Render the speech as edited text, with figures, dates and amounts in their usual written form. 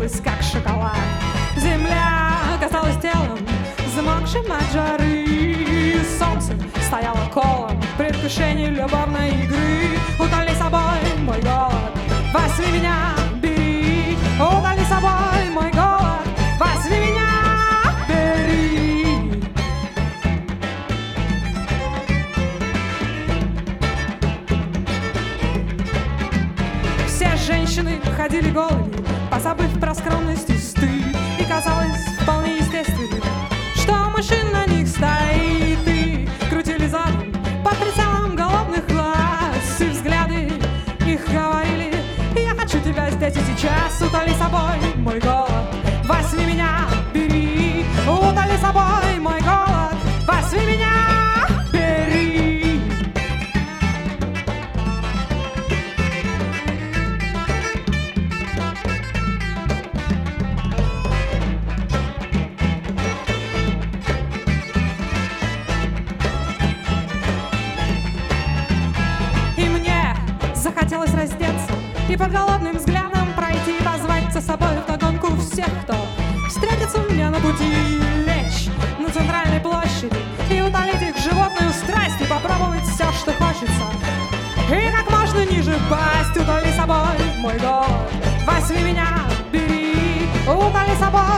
раскалилась, как шоколад. Земля казалась телом, замокшим от жары. Солнце стояло колом в предвкушении любовной игры. Утоли собой мой голод, возьми меня, бери. Утоли собой мой голод, возьми меня, бери. Все женщины ходили голыми, позабыв про скромность и стыд. И казалось вполне естественным, что мужчин на них стоит. И крутили задом под прицелом голодных глаз. И взгляды их говорили: я хочу тебя здесь и сейчас. Утоли собой мой голод, возьми меня, бери. Утоли собой мой голод, возьми меня, бери. И мне захотелось раздеться и под голодным взглядом пройти, позвать за собой вдогонку всех, кто встретится мне на пути. Лечь на центральной площади и утолить их животную страсть, и попробовать все, что хочется, и как можно ниже пасть. Утоли собой мой голод, возьми меня, бери. Утоли собой